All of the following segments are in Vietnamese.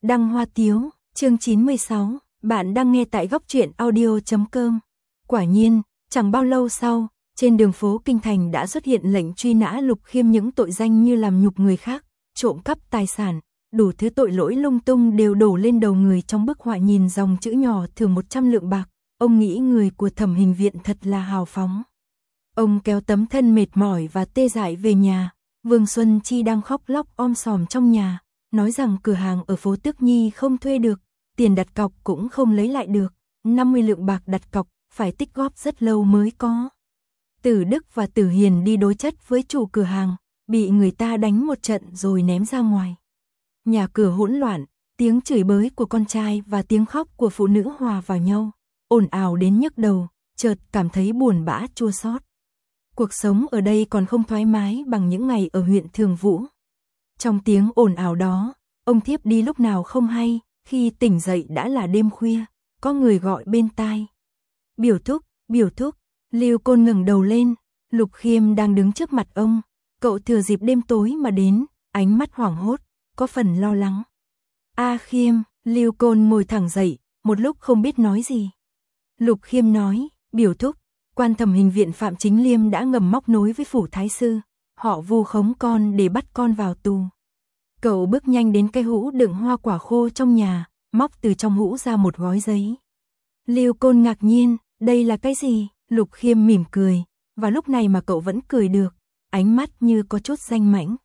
Đăng Hoa Tiếu, chương 96, bạn đang nghe tại góc truyện audio.com. Quả nhiên, chẳng bao lâu sau, trên đường phố Kinh Thành đã xuất hiện lệnh truy nã Lục Khiêm, những tội danh như làm nhục người khác, trộm cắp tài sản, đủ thứ tội lỗi lung tung đều đổ lên đầu người. Trong bức họa nhìn dòng chữ nhỏ thưởng 100 lượng bạc, ông nghĩ người của Thẩm Hình Viện thật là hào phóng. Ông kéo tấm thân mệt mỏi và tê dại về nhà. Vương Xuân Chi đang khóc lóc om sòm trong nhà, nói rằng cửa hàng ở phố Tước Nhi không thuê được, tiền đặt cọc cũng không lấy lại được, 50 lượng bạc đặt cọc, phải tích góp rất lâu mới có. Tử Đức và Tử Hiền đi đối chất với chủ cửa hàng, bị người ta đánh một trận rồi ném ra ngoài. Nhà cửa hỗn loạn, tiếng chửi bới của con trai và tiếng khóc của phụ nữ hòa vào nhau, ồn ào đến nhức đầu, chợt cảm thấy buồn bã chua xót. Cuộc sống ở đây còn không thoải mái bằng những ngày ở huyện Thường Vũ. Trong tiếng ồn ào đó, ông thiếp đi lúc nào không hay, khi tỉnh dậy đã là đêm khuya, có người gọi bên tai. Biểu thúc, Lưu Côn ngẩng đầu lên, Lục Khiêm đang đứng trước mặt ông, cậu thừa dịp đêm tối mà đến, ánh mắt hoảng hốt, có phần lo lắng. A Khiêm, Lưu Côn ngồi thẳng dậy, một lúc không biết nói gì. Lục Khiêm nói, biểu thúc, quan Thẩm Hình Viện Phạm Chính Liêm đã ngầm móc nối với phủ thái sư, họ vu khống con để bắt con vào tù. Cậu bước nhanh đến cái hũ đựng hoa quả khô trong nhà, móc từ trong hũ ra một gói giấy. Lưu Côn ngạc nhiên, đây là cái gì? Lục Khiêm mỉm cười, và lúc này mà cậu vẫn cười được, ánh mắt như có chút danh mãnh.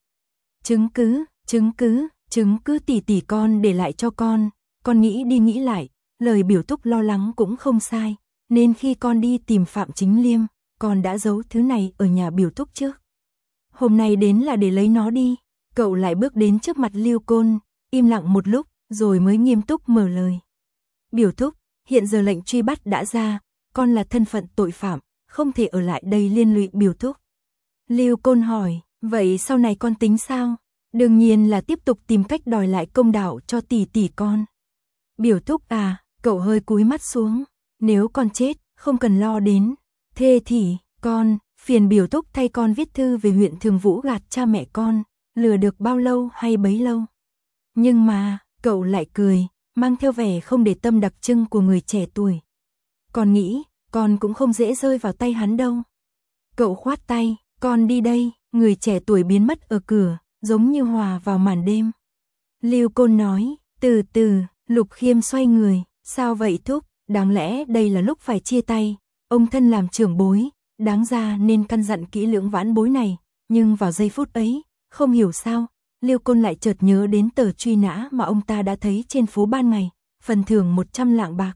Chứng cứ tỷ con để lại cho con nghĩ đi nghĩ lại, lời biểu thúc lo lắng cũng không sai, nên khi con đi tìm Phạm Chính Liêm, con đã giấu thứ này ở nhà biểu thúc trước. Hôm nay đến là để lấy nó đi. Cậu lại bước đến trước mặt Lưu Côn, im lặng một lúc, rồi mới nghiêm túc mở lời. Biểu thúc, hiện giờ lệnh truy bắt đã ra, con là thân phận tội phạm, không thể ở lại đây liên lụy biểu thúc. Lưu Côn hỏi, vậy sau này con tính sao? Đương nhiên là tiếp tục tìm cách đòi lại công đạo cho tỷ con. Biểu thúc à, cậu hơi cúi mắt xuống, nếu con chết, không cần lo đến. Thế thì, con, phiền biểu thúc thay con viết thư về huyện Thường Vũ gạt cha mẹ con, lừa được bao lâu hay bấy lâu. Nhưng mà, cậu lại cười, mang theo vẻ không để tâm đặc trưng của người trẻ tuổi. Con nghĩ, con cũng không dễ rơi vào tay hắn đâu. Cậu khoát tay, con đi đây, người trẻ tuổi biến mất ở cửa, giống như hòa vào màn đêm. Lưu Côn nói, từ từ, Lục Khiêm xoay người, sao vậy thúc, đáng lẽ đây là lúc phải chia tay, ông thân làm trưởng bối, đáng ra nên căn dặn kỹ lưỡng vãn bối này, nhưng vào giây phút ấy, không hiểu sao, Lưu Côn lại chợt nhớ đến tờ truy nã mà ông ta đã thấy trên phố ban ngày, phần thưởng 100 lạng bạc.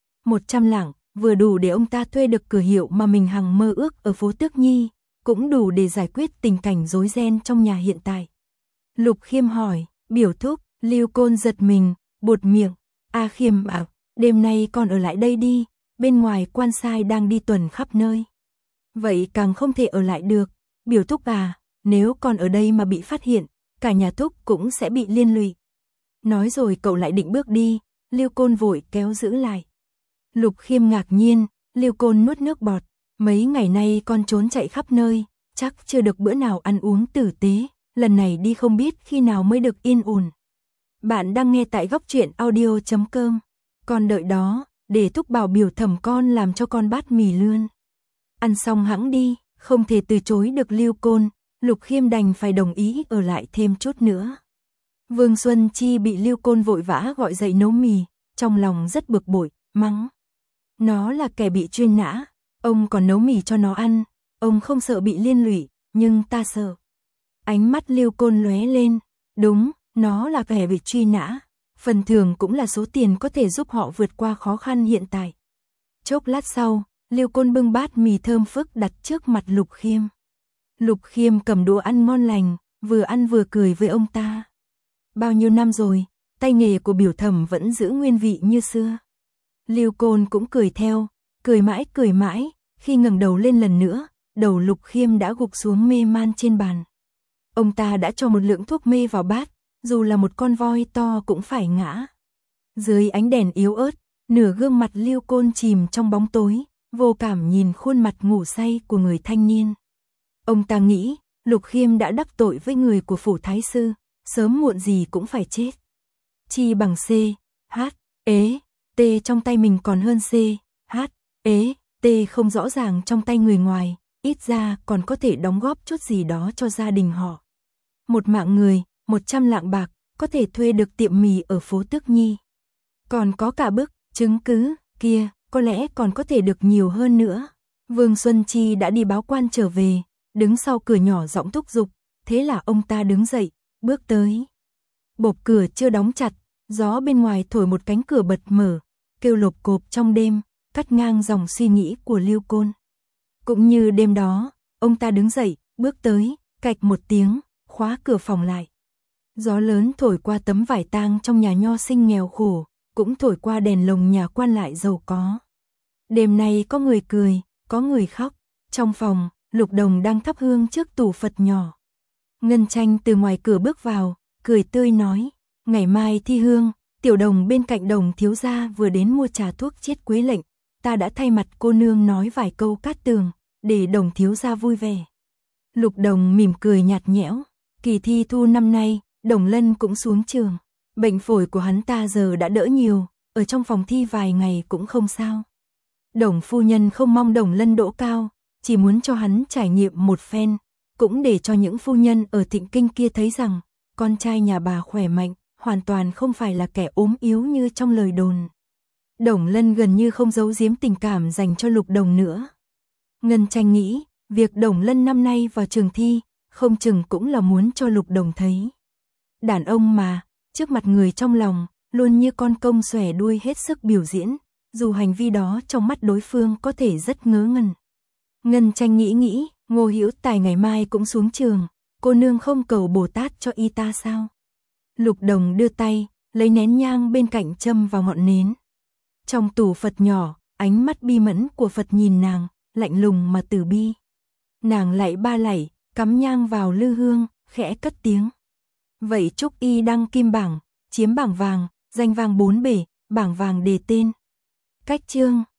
100 lạng, vừa đủ để ông ta thuê được cửa hiệu mà mình hằng mơ ước ở phố Tước Nhi, cũng đủ để giải quyết tình cảnh rối ren trong nhà hiện tại. Lục Khiêm hỏi, biểu thúc, Lưu Côn giật mình, buột miệng, A Khiêm bảo, đêm nay con ở lại đây đi, bên ngoài quan sai đang đi tuần khắp nơi. Vậy càng không thể ở lại được, biểu thúc à, nếu con ở đây mà bị phát hiện, cả nhà thúc cũng sẽ bị liên lụy. Nói rồi cậu lại định bước đi, Lưu Côn vội kéo giữ lại. Lục Khiêm ngạc nhiên, Lưu Côn nuốt nước bọt, mấy ngày nay con trốn chạy khắp nơi, chắc chưa được bữa nào ăn uống tử tế, lần này đi không biết khi nào mới được yên ổn. Bạn đang nghe tại góc truyện audio.com, con đợi đó, để thúc bảo biểu Thẩm con làm cho con bát mì lươn. Ăn xong hẵng đi, không thể từ chối được Lưu Côn, Lục Khiêm đành phải đồng ý ở lại thêm chút nữa. Vương Xuân Chi bị Lưu Côn vội vã gọi dậy nấu mì, trong lòng rất bực bội, mắng. Nó là kẻ bị truy nã, ông còn nấu mì cho nó ăn, ông không sợ bị liên lụy, nhưng ta sợ. Ánh mắt Lưu Côn lóe lên, đúng, nó là kẻ bị truy nã, phần thưởng cũng là số tiền có thể giúp họ vượt qua khó khăn hiện tại. Chốc lát sau, Lưu Côn bưng bát mì thơm phức đặt trước mặt Lục Khiêm. Lục Khiêm cầm đũa ăn ngon lành, vừa ăn vừa cười với ông ta. Bao nhiêu năm rồi, tay nghề của biểu Thẩm vẫn giữ nguyên vị như xưa. Lưu Côn cũng cười theo, cười mãi, khi ngẩng đầu lên lần nữa, đầu Lục Khiêm đã gục xuống mê man trên bàn. Ông ta đã cho một lượng thuốc mê vào bát, dù là một con voi to cũng phải ngã. Dưới ánh đèn yếu ớt, nửa gương mặt Lưu Côn chìm trong bóng tối, vô cảm nhìn khuôn mặt ngủ say của người thanh niên. Ông ta nghĩ, Lục Khiêm đã đắc tội với người của phủ thái sư, sớm muộn gì cũng phải chết. chi bằng C, H, ế, T trong tay mình còn hơn C, H, ế, T không rõ ràng trong tay người ngoài, ít ra còn có thể đóng góp chút gì đó cho gia đình họ. Một mạng người, 100 lạng bạc, có thể thuê được tiệm mì ở phố Tước Nhi. Còn có cả bức chứng cứ kia, có lẽ còn có thể được nhiều hơn nữa. Vương Xuân Chi đã đi báo quan trở về, đứng sau cửa nhỏ giọng thúc giục, thế là ông ta đứng dậy, bước tới. Bộp cửa chưa đóng chặt, gió bên ngoài thổi một cánh cửa bật mở, kêu lộp cộp trong đêm, cắt ngang dòng suy nghĩ của Lưu Côn. Cũng như đêm đó, ông ta đứng dậy, bước tới, cạch một tiếng, khóa cửa phòng lại. Gió lớn thổi qua tấm vải tang trong nhà nho sinh nghèo khổ, cũng thổi qua đèn lồng nhà quan lại giàu có. Đêm nay có người cười, có người khóc. Trong phòng, Lục Đồng đang thắp hương trước tủ Phật nhỏ. Ngân Tranh từ ngoài cửa bước vào, cười tươi nói, ngày mai thi hương, Tiểu Đồng bên cạnh Đồng thiếu gia vừa đến mua trà thuốc chiết quế lệnh, ta đã thay mặt cô nương nói vài câu cát tường, để Đồng thiếu gia vui vẻ. Lục Đồng mỉm cười nhạt nhẽo, kỳ thi thu năm nay, Đồng Lân cũng xuống trường. Bệnh phổi của hắn ta giờ đã đỡ nhiều, ở trong phòng thi vài ngày cũng không sao. Đồng phu nhân không mong Đồng Lân đỗ cao, chỉ muốn cho hắn trải nghiệm một phen, cũng để cho những phu nhân ở Thịnh Kinh kia thấy rằng, con trai nhà bà khỏe mạnh, hoàn toàn không phải là kẻ ốm yếu như trong lời đồn. Đồng Lân gần như không giấu giếm tình cảm dành cho Lục Đồng nữa. Ngân Tranh nghĩ, việc Đồng Lân năm nay vào trường thi, không chừng cũng là muốn cho Lục Đồng thấy. Đàn ông mà, trước mặt người trong lòng, luôn như con công xòe đuôi hết sức biểu diễn, dù hành vi đó trong mắt đối phương có thể rất ngớ ngẩn. Ngân Tranh nghĩ, Ngô Hữu Tài ngày mai cũng xuống trường, cô nương không cầu Bồ Tát cho y ta sao? Lục Đồng đưa tay, lấy nén nhang bên cạnh châm vào ngọn nến. Trong tủ Phật nhỏ, ánh mắt bi mẫn của Phật nhìn nàng, lạnh lùng mà từ bi. Nàng lạy ba lạy, cắm nhang vào lư hương, khẽ cất tiếng. Vậy chúc y đăng kim bảng, chiếm bảng vàng, danh vàng 4 bể, bảng vàng đề tên. Cách chương